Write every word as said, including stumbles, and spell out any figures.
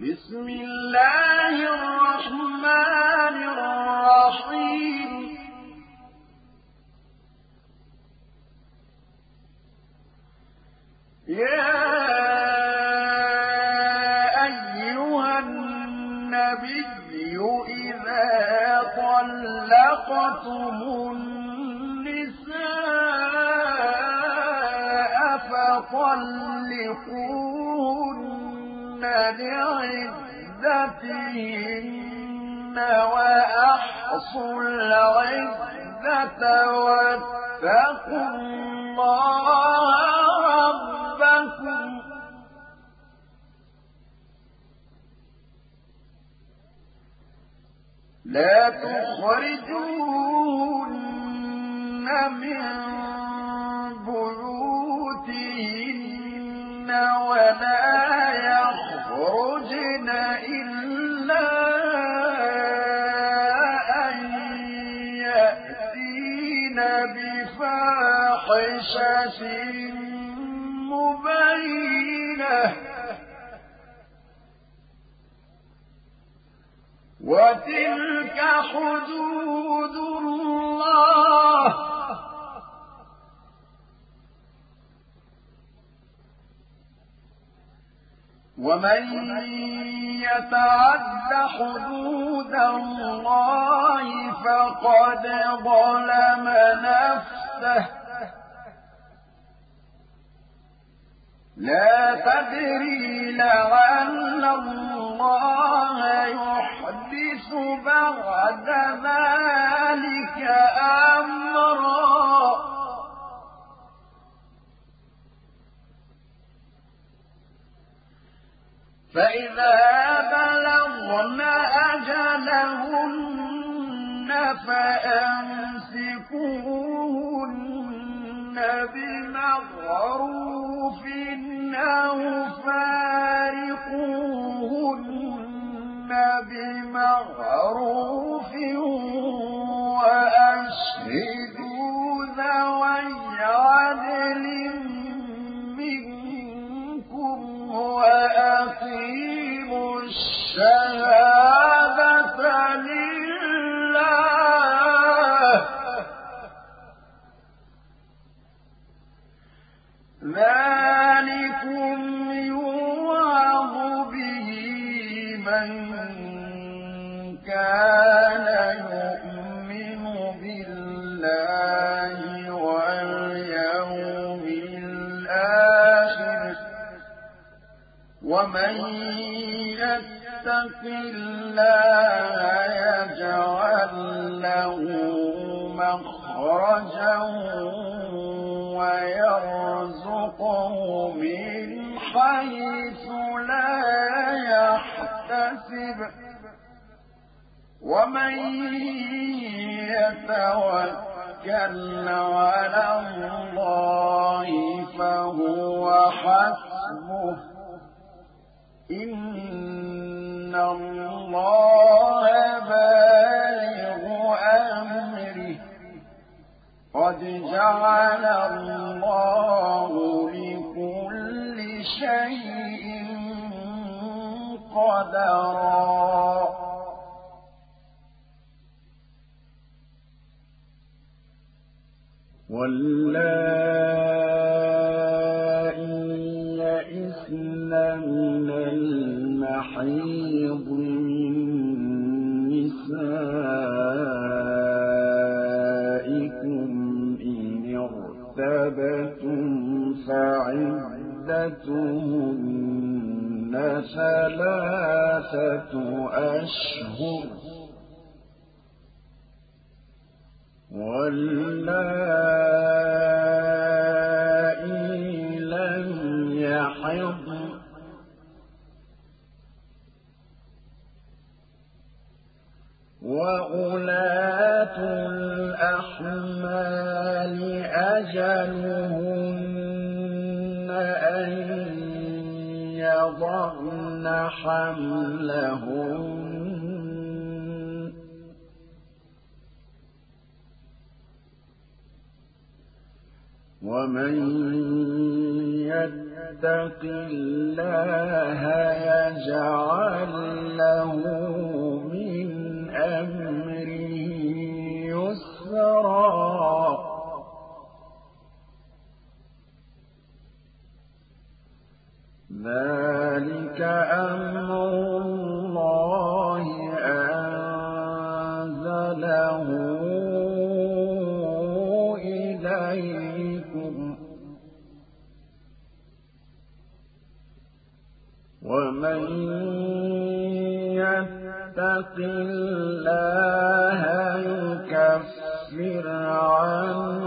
بسم الله الرحمن الرحيم يا أيها النبي إذا طلقتم النساء فطلقوهن لعدتهن وأحصوا العدة واتقوا الله ربكم لا تخرجوهن من بيوتهن ولا يخرجن إلا أن يأتين بفاحشة مبينة وتلك حدود الله ومن يتعد حدود الله فقد ظلم نفسه لا تدري لعل الله يحدث بعد ذلك أمرا فإذا بلغن أجلهن فأمسكوهن بمعروف أو فارقوهن بمعروف وأشهدوا ذوي عدل منكم وأقيموا الشهادة لله ذلكم يوعظ به من كان يؤمن بالله واليوم الآخر ومن يتق الله يجعل له مخرجا ويرزقه من حيث لا يحتسب ومن يتوكل على الله فهو حسبه إن الله بالغ أمره قد جعل الله لكل شيء قدرا واللائي يئسن من المحيض من نسائكم إن ارتبتم فعدتهن ثلاثة أشهر واللائي لم يحضن وأولاة الأحمال أجلهن أن يضعن حملهن ومن يتق الله يجعل له من أمره يسرا ذلك أمر الله أنزله إليكم ومن يتق الله يكفر عنه